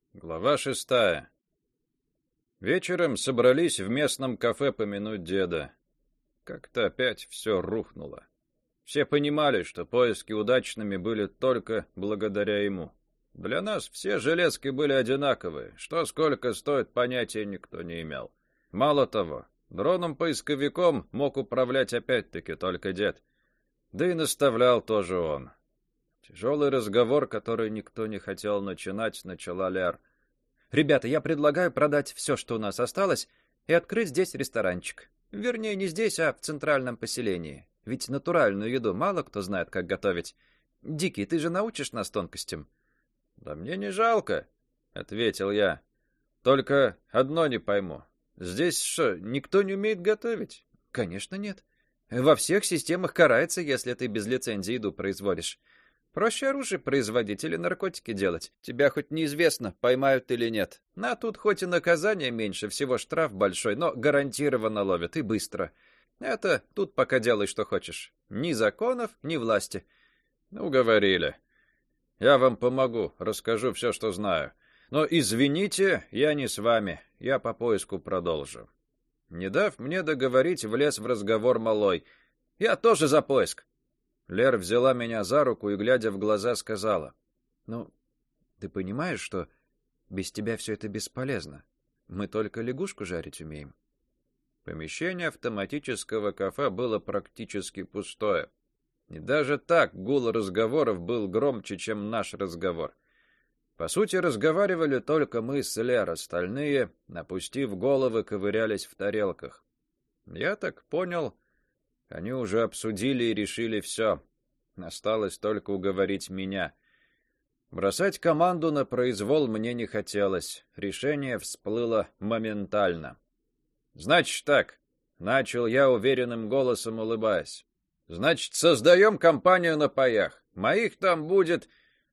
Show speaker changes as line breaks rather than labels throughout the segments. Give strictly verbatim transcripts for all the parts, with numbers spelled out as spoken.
Глава шестая. Вечером собрались в местном кафе помянуть деда. Как-то опять все рухнуло. Все понимали, что поиски удачными были только благодаря ему. Для нас все железки были одинаковые. Что сколько стоит, понятия никто не имел. Мало того, дроном-поисковиком мог управлять опять-таки только дед. Да и наставлял тоже он. Тяжелый разговор, который никто не хотел начинать, начала Лер.
«Ребята, я предлагаю продать все, что у нас осталось, и открыть здесь ресторанчик. Вернее, не здесь, а в центральном поселении. Ведь натуральную еду мало кто знает, как готовить. Дикий, ты же научишь нас тонкостям?»
«Да мне не жалко», — ответил я. «Только одно не пойму. Здесь что, никто не умеет готовить?»
«Конечно нет. Во всех системах карается, если ты без лицензии еду производишь. Проще оружие производить или наркотики делать. Тебя хоть неизвестно, поймают или нет. А тут хоть и наказание меньше, всего штраф большой, но гарантированно ловят и быстро. Это тут пока делай, что хочешь. Ни законов, ни власти».
«Ну, говорили. Я вам помогу, расскажу все, что знаю. Но извините, я не с вами. Я по поиску продолжу». Не дав мне договорить, влез в разговор малой. «Я тоже за поиск». Лер взяла меня за руку и, глядя в глаза, сказала:
«Ну, ты понимаешь, что без тебя все это бесполезно? Мы только лягушку жарить умеем».
Помещение автоматического кафе было практически пустое. И даже так гул разговоров был громче, чем наш разговор. По сути, разговаривали только мы с Лер, остальные, опустив головы, ковырялись в тарелках. Я так понял, они уже обсудили и решили все. Осталось только уговорить меня. Бросать команду на произвол мне не хотелось. Решение всплыло моментально. «Значит так», — начал я уверенным голосом, улыбаясь. «Значит, создаем компанию на паях. Моих там будет...»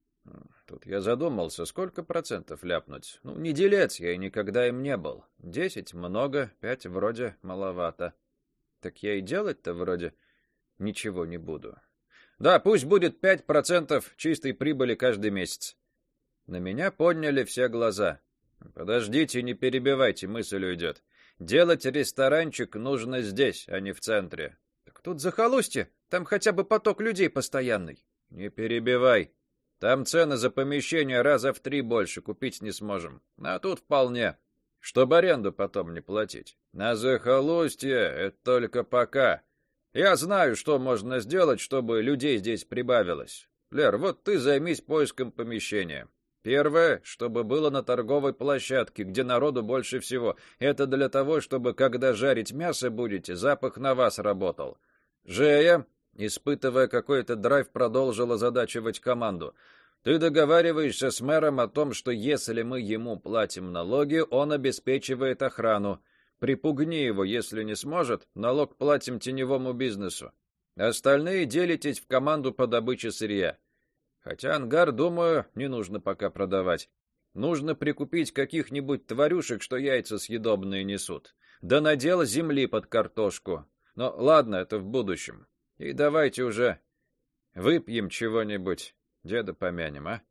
Тут я задумался, сколько процентов ляпнуть. Ну, не делец я и никогда им не был. Десять — много, пять вроде маловато. Так я и делать-то вроде ничего не буду. Да, пусть будет пять процентов чистой прибыли каждый месяц. На меня подняли все глаза. Подождите, не перебивайте, мысль уйдет. Делать ресторанчик нужно здесь, а не в центре.
Так тут захолустье, там хотя бы поток людей постоянный.
Не перебивай. Там цены за помещение раза в три больше, купить не сможем. А тут вполне. Чтобы аренду потом не платить. На захолустье это только пока. Я знаю, что можно сделать, чтобы людей здесь прибавилось. Лер, вот ты займись поиском помещения. Первое, чтобы было на торговой площадке, где народу больше всего. Это для того, чтобы, когда жарить мясо будете, запах на вас работал. Жея, испытывая какой-то драйв, продолжила озадачивать команду. Ты договариваешься с мэром о том, что если мы ему платим налоги, он обеспечивает охрану. Припугни его, если не сможет, налог платим теневому бизнесу. Остальные делитесь в команду по добыче сырья. Хотя ангар, думаю, не нужно пока продавать. Нужно прикупить каких-нибудь тварюшек, что яйца съедобные несут. Да надел земли под картошку. Но ладно, это в будущем. И давайте уже выпьем чего-нибудь, деда помянем, а?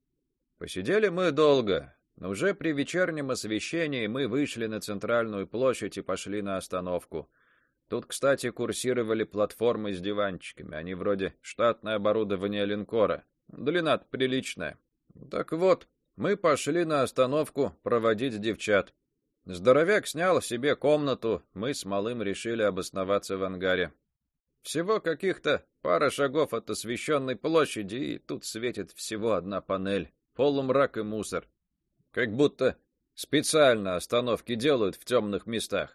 Посидели мы долго, но уже при вечернем освещении мы вышли на центральную площадь и пошли на остановку. Тут, кстати, курсировали платформы с диванчиками, они вроде штатное оборудование линкора. Длина-то приличная. Так вот, мы пошли на остановку проводить девчат. Здоровяк снял себе комнату, мы с малым решили обосноваться в ангаре. Всего каких-то пара шагов от освещенной площади, и тут светит всего одна панель. Полумрак и мусор. Как будто специально остановки делают в темных местах.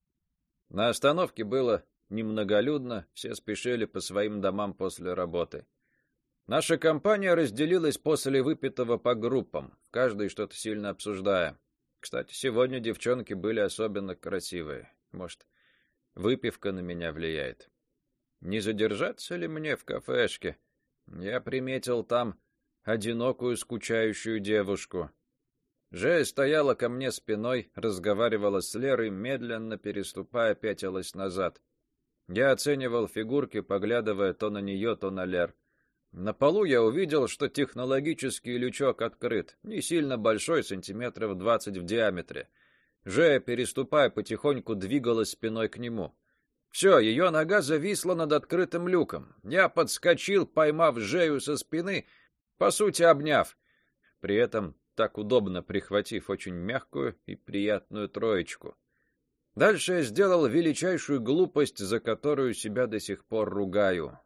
На остановке было немноголюдно, все спешили по своим домам после работы. Наша компания разделилась после выпитого по группам, каждый что-то сильно обсуждая. Кстати, сегодня девчонки были особенно красивые. Может, выпивка на меня влияет. Не задержаться ли мне в кафешке? Я приметил там одинокую скучающую девушку. Жея стояла ко мне спиной, разговаривала с Лерой, медленно переступая, пятилась назад. Я оценивал фигурки, поглядывая то на нее, то на Лер. На полу я увидел, что технологический лючок открыт, не сильно большой, сантиметров двадцать в диаметре. Жея, переступая, потихоньку двигалась спиной к нему. Все, ее нога зависла над открытым люком. Я подскочил, поймав Жею со спины, по сути обняв, при этом так удобно прихватив очень мягкую и приятную троечку. Дальше я сделал величайшую глупость, за которую себя до сих пор ругаю.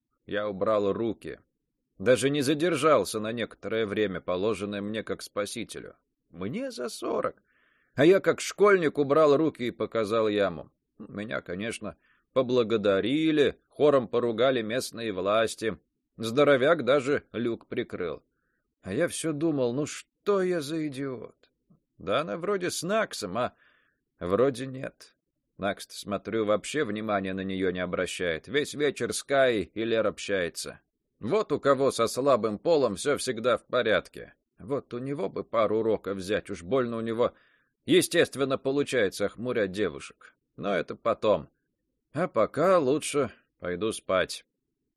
Я убрал руки. Даже не задержался на некоторое время, положенное мне как спасителю. Мне за сорок. А я как школьник убрал руки и показал яму. Меня, конечно, поблагодарили, хором поругали местные власти. Здоровяк даже люк прикрыл. А я все думал, ну что я за идиот? Да она вроде с Наксом, а вроде нет. Накс, смотрю, вообще внимания на нее не обращает. Весь вечер с Каей и Лер общается. Вот у кого со слабым полом все всегда в порядке. Вот у него бы пару уроков взять, уж больно у него, естественно, получается охмурять девушек. Но это потом. А пока лучше пойду спать.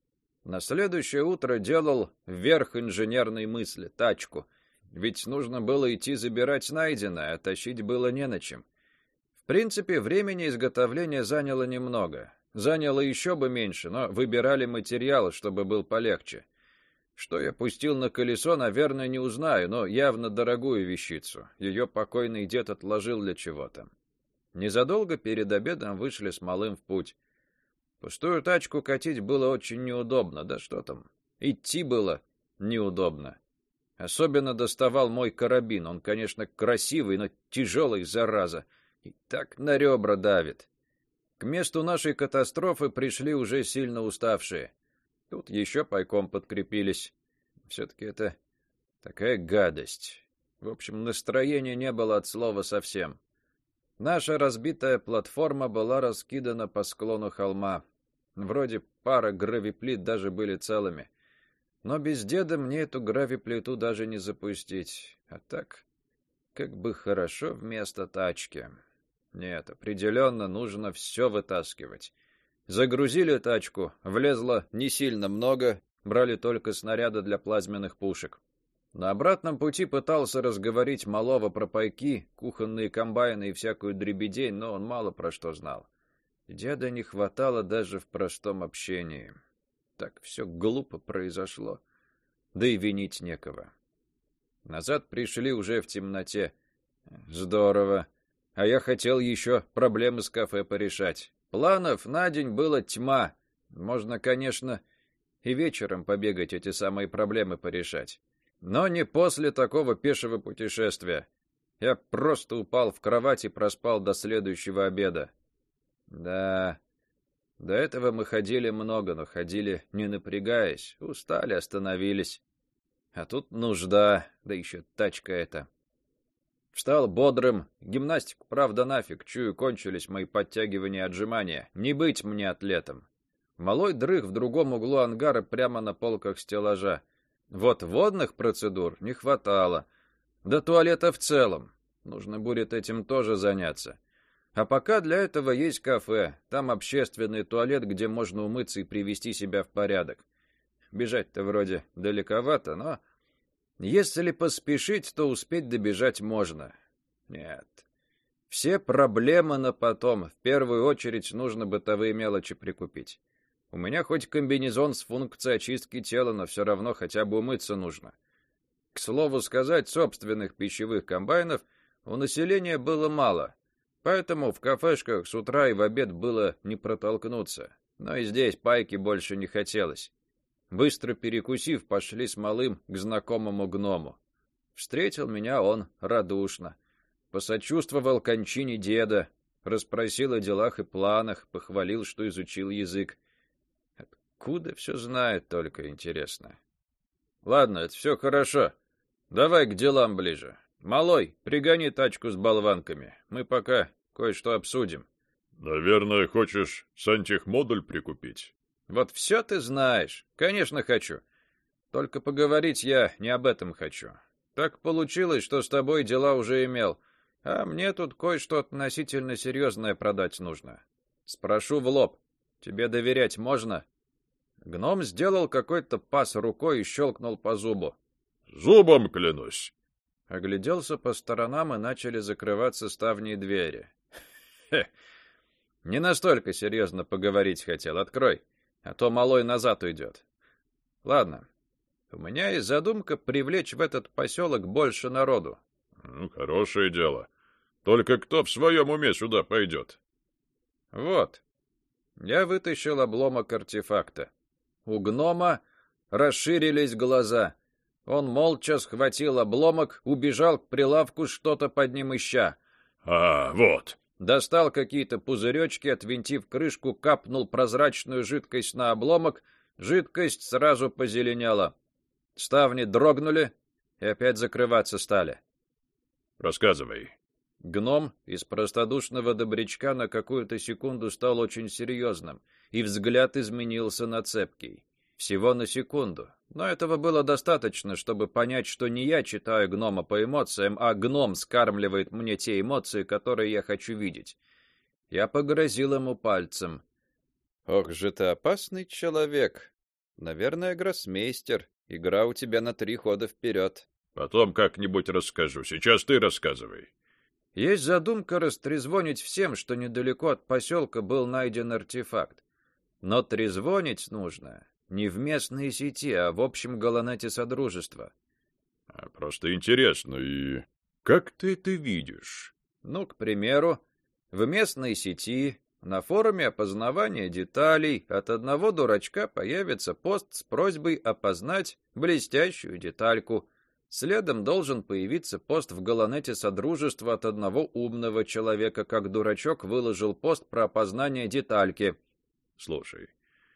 На следующее утро делал вверх инженерной мысли, тачку. Ведь нужно было идти забирать найденное, а тащить было не на чем. В принципе, времени изготовления заняло немного. Заняло еще бы меньше, но выбирали материал, чтобы был полегче. Что я пустил на колесо, наверное, не узнаю, но явно дорогую вещицу. Ее покойный дед отложил для чего-то. Незадолго перед обедом вышли с малым в путь. Пустую тачку катить было очень неудобно, да что там, идти было неудобно. Особенно доставал мой карабин, он, конечно, красивый, но тяжелый, зараза, и так на ребра давит. К месту нашей катастрофы пришли уже сильно уставшие. Тут еще пайком подкрепились. Все-таки это такая гадость. В общем, настроения не было от слова совсем. Наша разбитая платформа была раскидана по склону холма. Вроде пара гравиплит даже были целыми. Но без деда мне эту гравиплиту даже не запустить. А так, как бы хорошо вместо тачки. Нет, определенно нужно все вытаскивать. Загрузили тачку, влезло не сильно много, брали только снаряды для плазменных пушек. На обратном пути пытался разговорить малого про пайки, кухонные комбайны и всякую дребедень, но он мало про что знал. Деда не хватало даже в простом общении. Так все глупо произошло, да и винить некого. Назад пришли уже в темноте. Здорово. А я хотел еще проблемы с кафе порешать. Планов на день было тьма. Можно, конечно, и вечером побегать эти самые проблемы порешать. Но не после такого пешего путешествия. Я просто упал в кровать и проспал до следующего обеда. Да, до этого мы ходили много, но ходили не напрягаясь. Устали, остановились. А тут нужда, да еще тачка эта. Встал бодрым. Гимнастику, правда, нафиг. Чую, кончились мои подтягивания и отжимания. Не быть мне атлетом. Малой дрых в другом углу ангара прямо на полках стеллажа. Вот водных процедур не хватало. Да туалета в целом. Нужно будет этим тоже заняться. А пока для этого есть кафе. Там общественный туалет, где можно умыться и привести себя в порядок. Бежать-то вроде далековато, но если поспешить, то успеть добежать можно. Нет. Все проблемы на потом. В первую очередь нужно бытовые мелочи прикупить. У меня хоть комбинезон с функцией очистки тела, но все равно хотя бы умыться нужно. К слову сказать, собственных пищевых комбайнов у населения было мало, поэтому в кафешках с утра и в обед было не протолкнуться. Но и здесь пайки больше не хотелось. Быстро перекусив, пошли с малым к знакомому гному. Встретил меня он радушно. Посочувствовал кончине деда, расспросил о делах и планах, похвалил, что изучил язык. Откуда все знает, только интересно. Ладно, это все хорошо. Давай к делам ближе. Малой, пригони тачку с болванками. Мы пока кое-что обсудим.
Наверное, хочешь сантехмодуль прикупить?
Вот все ты знаешь. Конечно, хочу. Только поговорить я не об этом хочу. Так получилось, что с тобой дела уже имел, а мне тут кое-что относительно серьезное продать нужно. Спрошу в лоб. Тебе доверять можно? Гном сделал какой-то пас рукой и щелкнул по зубу.
Зубом клянусь.
Огляделся по сторонам, и начали закрываться ставни и двери. Хе. Не настолько серьезно поговорить хотел. Открой, а то малой назад уйдет. Ладно. У меня есть задумка привлечь в этот поселок больше народу.
Ну, хорошее дело. Только кто в своем уме сюда пойдет?
Вот. Я вытащил обломок артефакта. У гнома расширились глаза. Он молча схватил обломок, убежал к прилавку, что-то под ним ища.
А, вот.
Достал какие-то пузыречки, отвинтив крышку, капнул прозрачную жидкость на обломок. Жидкость сразу позеленела. Ставни дрогнули и опять закрываться стали.
Рассказывай.
Гном из простодушного добрячка на какую-то секунду стал очень серьезным, и взгляд изменился на цепкий. Всего на секунду. Но этого было достаточно, чтобы понять, что не я читаю гнома по эмоциям, а гном скармливает мне те эмоции, которые я хочу видеть. Я погрозил ему пальцем. Ох же ты опасный человек. Наверное, гроссмейстер. Игра у тебя на три хода вперед.
Потом как-нибудь расскажу. Сейчас ты рассказывай.
Есть задумка растрезвонить всем, что недалеко от поселка был найден артефакт. Но трезвонить нужно не в местной сети, а в общем галанете Содружества.
А просто интересно, и как ты это видишь?
Ну, к примеру, в местной сети на форуме опознавания деталей от одного дурачка появится пост с просьбой опознать блестящую детальку. Следом должен появиться пост в галанете Содружества от одного умного человека, как дурачок выложил пост про опознание детальки.
Слушай,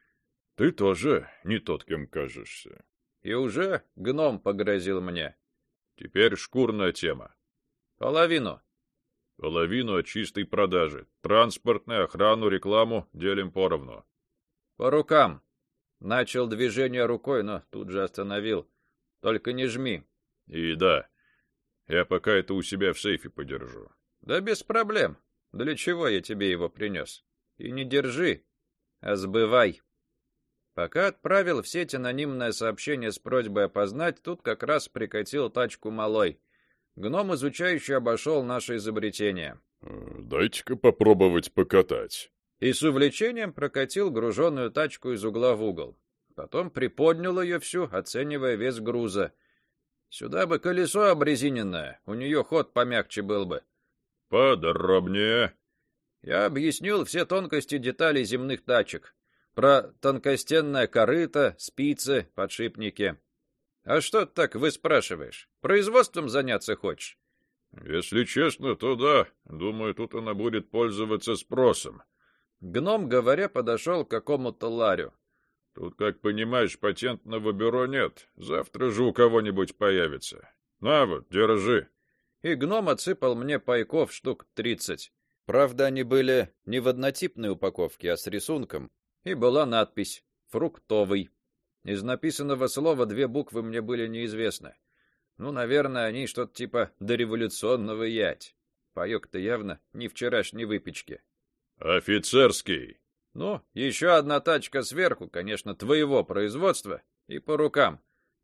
ты тоже не тот, кем кажешься.
И уже гном погрозил мне.
Теперь шкурная тема.
Половину.
Половину от чистой продажи. Транспортную, охрану, рекламу делим поровну.
По рукам. Начал движение рукой, но тут же остановил. Только не жми.
И да, я пока это у себя в сейфе подержу.
Да без проблем. Для чего я тебе его принес? И не держи, а сбывай. Пока отправил в сеть анонимное сообщение с просьбой опознать, тут как раз прикатил тачку малой. Гном, изучающий, обошел наше изобретение.
«Дайте-ка попробовать покатать».
И с увлечением прокатил груженную тачку из угла в угол. Потом приподнял ее всю, оценивая вес груза. Сюда бы колесо обрезиненное, у нее ход помягче был бы.
«Подробнее».
Я объяснил все тонкости деталей земных тачек. Про тонкостенное корыто, спицы, подшипники. А что ты так вы спрашиваешь? Производством заняться хочешь?
Если честно, то да. Думаю, тут она будет пользоваться спросом.
Гном, говоря, подошел к какому-то ларю.
Тут, как понимаешь, патентного бюро нет. Завтра же у кого-нибудь появится. На вот, держи.
И гном отсыпал мне пайков штук тридцать. Правда, они были не в однотипной упаковке, а с рисунком. И была надпись «Фруктовый». Из написанного слова две буквы мне были неизвестны. Ну, наверное, они что-то типа дореволюционного ять. Паёк-то явно не вчерашней выпечки.
Офицерский.
Ну, еще одна тачка сверху, конечно, твоего производства, и по рукам.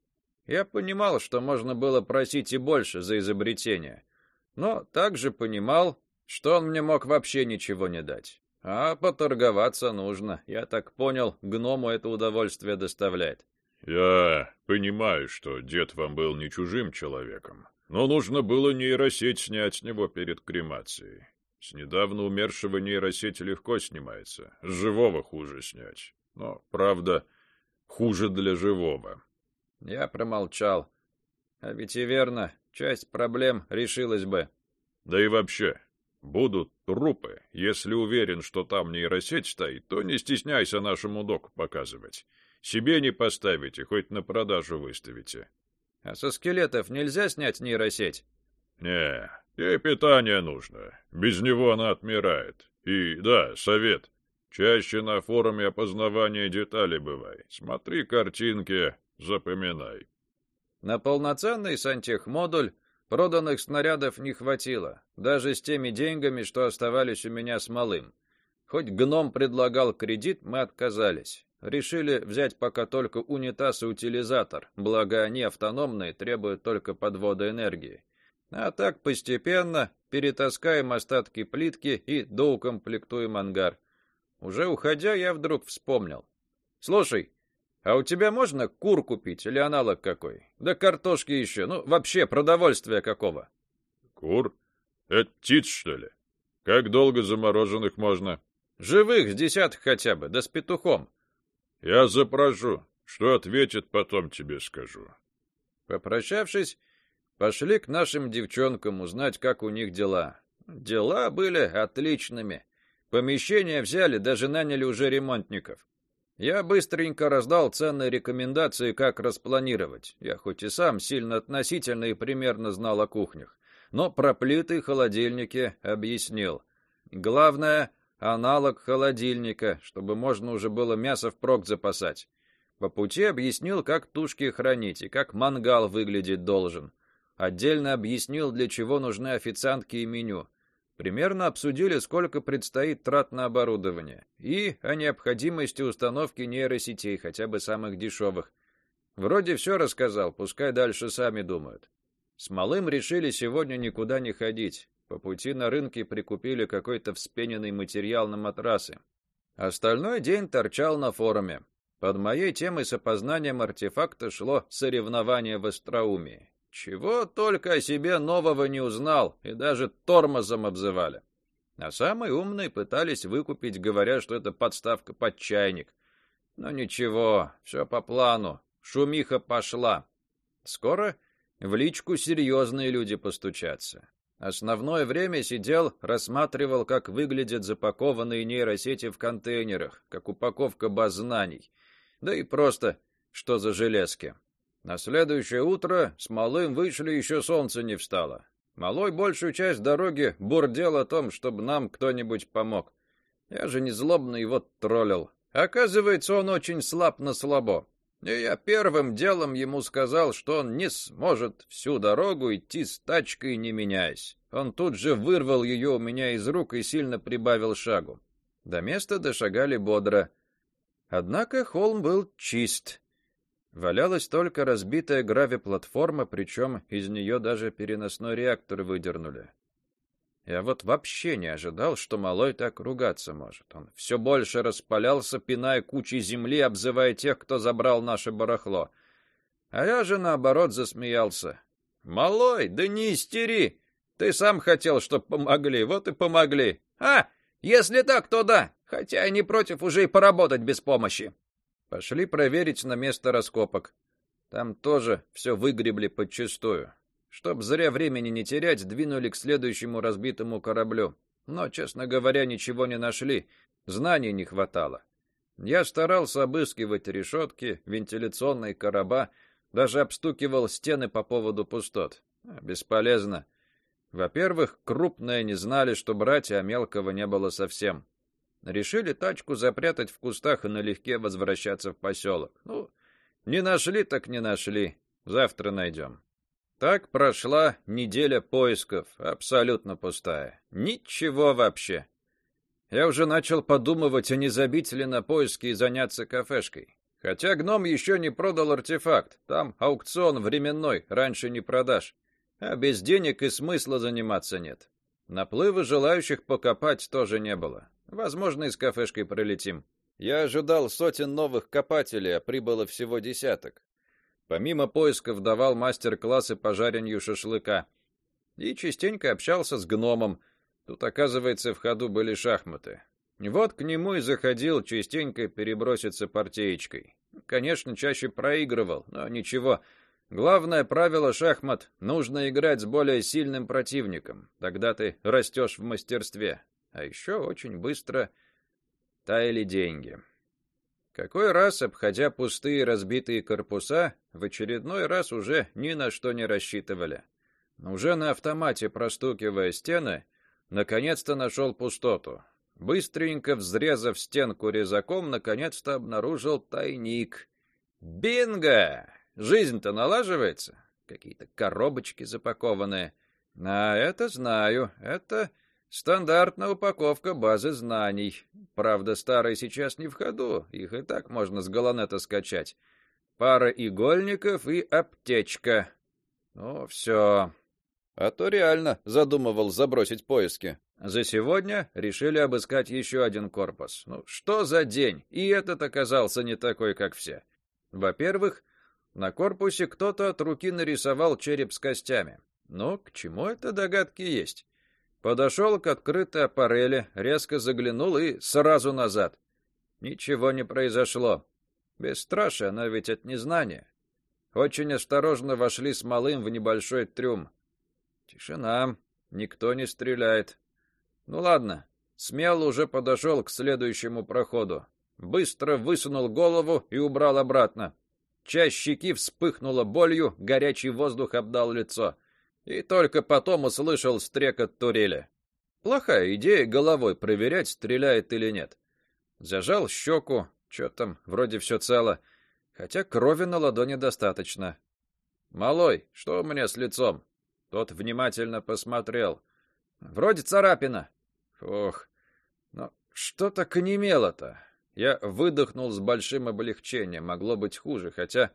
Я понимал, что можно было просить и больше за изобретение, но также понимал, что он мне мог вообще ничего не дать. А поторговаться нужно. Я так понял, гному это удовольствие доставляет.
Я понимаю, что дед вам был не чужим человеком, но нужно было нейросеть снять с него перед кремацией. С недавно умершего нейросеть легко снимается, с живого хуже снять. Но, правда, хуже для живого.
Я промолчал. А ведь и верно, часть проблем решилась бы.
Да и вообще, будут трупы. Если уверен, что там нейросеть стоит, то не стесняйся нашему доку показывать. Себе не поставите, хоть на продажу выставите.
А со скелетов нельзя снять нейросеть?
Не, ей питание нужно. Без него она отмирает. И да, совет. Чаще на форуме опознавания деталей бывай. Смотри картинки, запоминай.
На полноценный сантехмодуль проданных снарядов не хватило, даже с теми деньгами, что оставались у меня с малым. Хоть гном предлагал кредит, мы отказались. Решили взять пока только унитаз и утилизатор, благо они автономные, требуют только подвода энергии. А так постепенно перетаскаем остатки плитки и доукомплектуем ангар. Уже уходя, я вдруг вспомнил. Слушай, а у тебя можно кур купить или аналог какой? Да картошки еще, ну вообще продовольствия какого?
Кур? Это птиц, что ли? Как долго замороженных можно?
Живых с десяток хотя бы, да с петухом.
Я запрошу. Что ответит, потом тебе скажу.
Попрощавшись, пошли к нашим девчонкам узнать, как у них дела. Дела были отличными. Помещение взяли, даже наняли уже ремонтников. Я быстренько раздал ценные рекомендации, как распланировать. Я хоть и сам сильно относительно и примерно знал о кухнях, но про плиты и холодильники объяснил. Главное — аналог холодильника, чтобы можно уже было мясо впрок запасать. По пути объяснил, как тушки хранить и как мангал выглядеть должен. Отдельно объяснил, для чего нужны официантки и меню. Примерно обсудили, сколько предстоит трат на оборудование, и о необходимости установки нейросетей, хотя бы самых дешевых. Вроде все рассказал, пускай дальше сами думают. С малым решили сегодня никуда не ходить. По пути на рынке прикупили какой-то вспененный материал на матрасы. Остальной день торчал на форуме. Под моей темой с опознанием артефакта шло соревнование в остроумии. Чего только о себе нового не узнал, и даже тормозом обзывали. А самые умные пытались выкупить, говоря, что это подставка под чайник. Но ничего, все по плану, шумиха пошла. Скоро в личку серьезные люди постучатся. Основное время сидел, рассматривал, как выглядят запакованные нейросети в контейнерах, как упаковка баз знаний. Да и просто, что за железки. На следующее утро с малым вышли, еще солнце не встало. Малой большую часть дороги бурдел о том, чтобы нам кто-нибудь помог. Я же не злобно его троллил. Оказывается, он очень слаб на слабо. И я первым делом ему сказал, что он не сможет всю дорогу идти с тачкой, не меняясь. Он тут же вырвал ее у меня из рук и сильно прибавил шагу. До места дошагали бодро. Однако холм был чист. Валялась только разбитая гравиплатформа, причем из нее даже переносной реактор выдернули. Я вот вообще не ожидал, что малой так ругаться может. Он все больше распалялся, пиная кучей земли, обзывая тех, кто забрал наше барахло. А я же, наоборот, засмеялся. «Малой, да не истери! Ты сам хотел, чтоб помогли, вот и помогли. А, если так, то да, хотя я не против уже и поработать без помощи». Пошли проверить на место раскопок. Там тоже все выгребли подчистую. Чтоб зря времени не терять, двинули к следующему разбитому кораблю. Но, честно говоря, ничего не нашли. Знаний не хватало. Я старался обыскивать решетки, вентиляционные короба, даже обстукивал стены по поводу пустот. Бесполезно. Во-первых, крупные не знали, что брать, а мелкого не было совсем. Решили тачку запрятать в кустах и налегке возвращаться в поселок. Ну, не нашли так не нашли. Завтра найдем. Так прошла неделя поисков, абсолютно пустая. Ничего вообще. Я уже начал подумывать, а не забить ли на поиски и заняться кафешкой. Хотя гном еще не продал артефакт. Там аукцион временной, раньше не продашь. А без денег и смысла заниматься нет. Наплыва желающих покопать тоже не было. Возможно, и с кафешкой пролетим. Я ожидал сотен новых копателей, а прибыло всего десяток. Помимо поисков давал мастер-классы по жарению шашлыка. И частенько общался с гномом. Тут, оказывается, в ходу были шахматы. Вот к нему и заходил частенько переброситься партеечкой. Конечно, чаще проигрывал, но ничего. Главное правило шахмат — нужно играть с более сильным противником. Тогда ты растешь в мастерстве. А еще очень быстро таяли деньги. Какой раз, обходя пустые разбитые корпуса, в очередной раз уже ни на что не рассчитывали. Уже на автомате простукивая стены, наконец-то нашел пустоту. Быстренько взрезав стенку резаком, наконец-то обнаружил тайник. Бинго! Жизнь-то налаживается. Какие-то коробочки запакованные. А это знаю. Это Стандартная упаковка базы знаний. Правда, старые сейчас не в ходу, их и так можно с Галанета скачать. Пара игольников и аптечка. Ну, все.
А то реально задумывал забросить поиски.
За сегодня решили обыскать еще один корпус. Ну, что за день? И этот оказался не такой, как все. Во-первых, на корпусе кто-то от руки нарисовал череп с костями. Ну, к чему это догадки есть? Подошел к открытой аппарели, резко заглянул и сразу назад. Ничего не произошло. Бесстрашие, но ведь от незнания. Очень осторожно вошли с малым в небольшой трюм. Тишина, никто не стреляет. Ну ладно, смело уже подошел к следующему проходу. Быстро высунул голову и убрал обратно. Часть щеки вспыхнула болью, горячий воздух обдал лицо. И только потом услышал стрекот турели. Плохая идея головой проверять, стреляет или нет. Зажал щеку, что там, вроде все цело, хотя крови на ладони достаточно. «Малой, что у меня с лицом?» Тот внимательно посмотрел. «Вроде царапина». Ох, но что так онемело-то? Я выдохнул с большим облегчением, могло быть хуже, хотя...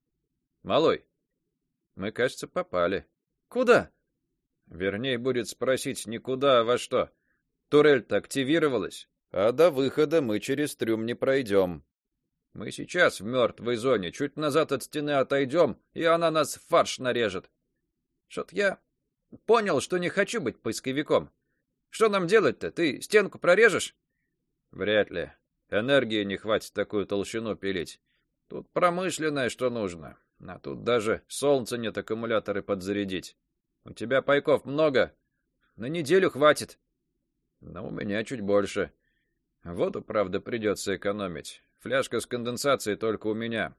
Малой, мы, кажется, попали. Куда? Вернее, будет спросить не куда, а во что. Турель-то активировалась, а до выхода мы через трюм не пройдем. Мы сейчас в мертвой зоне, чуть назад от стены отойдем, и она нас в фарш нарежет. Что-то я понял, что не хочу быть поисковиком. Что нам делать-то? Ты стенку прорежешь? Вряд ли. Энергии не хватит такую толщину пилить. Тут промышленное, что нужно. А тут даже солнца нет, аккумуляторы подзарядить. У тебя пайков много? На неделю хватит. Но у меня чуть больше. Воду, правда, придется экономить. Фляжка с конденсацией только у меня.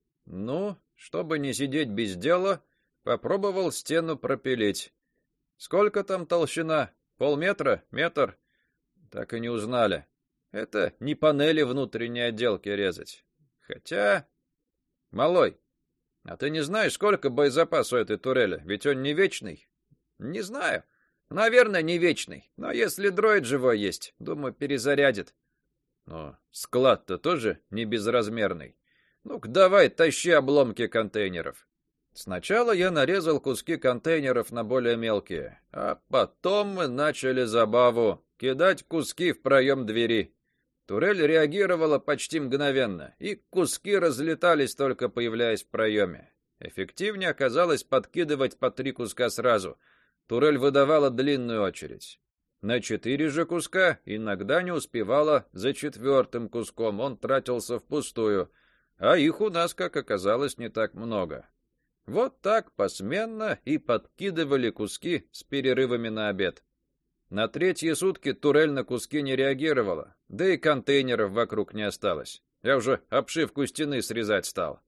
Ну, чтобы не сидеть без дела, попробовал стену пропилить. Сколько там толщина? Полметра? Метр? Так и не узнали. Это не панели внутренней отделки резать. Хотя... Малой, а ты не знаешь, сколько боезапаса у этой турели? Ведь он не вечный. Не знаю. Наверное, не вечный. Но если дроид живой есть, думаю, перезарядит. Но склад-то тоже не безразмерный. Ну-ка, давай, тащи обломки контейнеров. Сначала я нарезал куски контейнеров на более мелкие, а потом мы начали забаву кидать куски в проем двери. Турель реагировала почти мгновенно, и куски разлетались, только появляясь в проеме. Эффективнее оказалось подкидывать по три куска сразу. Турель выдавала длинную очередь. На четыре же куска иногда не успевала за четвертым куском, он тратился впустую, а их у нас, как оказалось, не так много. Вот так посменно и подкидывали куски с перерывами на обед. На третьи сутки турель на куски не реагировала, да и контейнеров вокруг не осталось. Я уже обшивку стены срезать стал.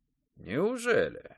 Неужели?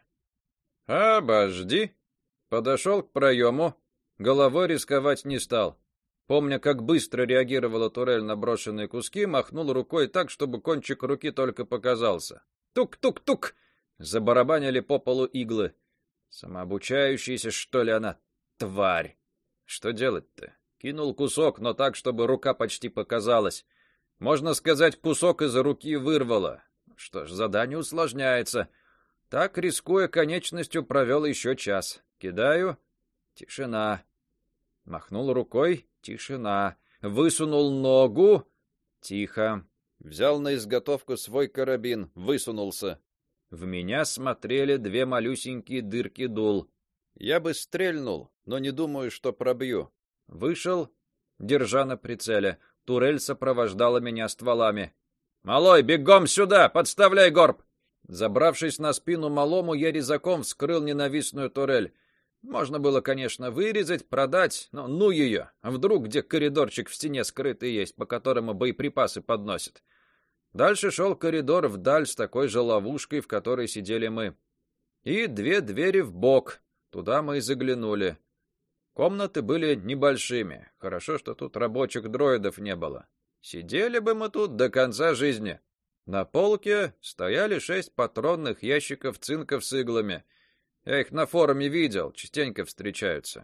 Обожди. Подошел к проему, головой рисковать не стал. Помня, как быстро реагировала турель на брошенные куски, махнул рукой так, чтобы кончик руки только показался. Тук-тук-тук! Забарабанили по полу иглы. Самообучающаяся, что ли, она? Тварь! Что делать-то? Кинул кусок, но так, чтобы рука почти показалась. Можно сказать, кусок из руки вырвало. Что ж, задание усложняется. Так, рискуя конечностью, провел еще час. Кидаю. Тишина. Махнул рукой. Тишина. Высунул ногу. Тихо. Взял на изготовку свой карабин. Высунулся. В меня смотрели две малюсенькие дырки дул. Я бы стрельнул, но не думаю, что пробью. Вышел, держа на прицеле. Турель сопровождала меня стволами. «Малой, бегом сюда! Подставляй горб!» Забравшись на спину малому, я резаком вскрыл ненавистную турель. Можно было, конечно, вырезать, продать, но ну ее. А вдруг где коридорчик в стене скрытый есть, по которому боеприпасы подносят. Дальше шел коридор вдаль с такой же ловушкой, в которой сидели мы. И две двери вбок. Туда мы и заглянули. Комнаты были небольшими. Хорошо, что тут рабочих дроидов не было. Сидели бы мы тут до конца жизни. На полке стояли шесть патронных ящиков цинков с иглами. Я их на форуме видел, частенько встречаются.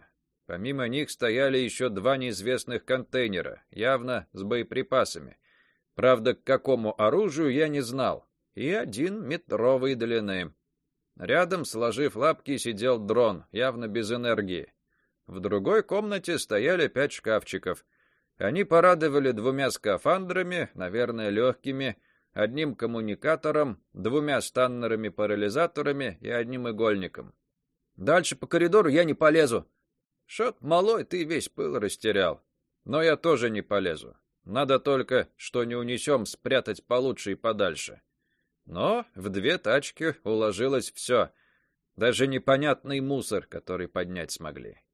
Помимо них стояли еще два неизвестных контейнера, явно с боеприпасами. Правда, к какому оружию я не знал. И один метровой длины. Рядом, сложив лапки, сидел дрон, явно без энергии. В другой комнате стояли пять шкафчиков. Они порадовали двумя скафандрами, наверное, легкими, одним коммуникатором, двумя станнерами-парализаторами и одним игольником. Дальше по коридору я не полезу. Шот, малой, ты весь пыл растерял. Но я тоже не полезу. Надо только, что не унесем, спрятать получше и подальше. Но в две тачки уложилось все, даже непонятный мусор, который поднять смогли.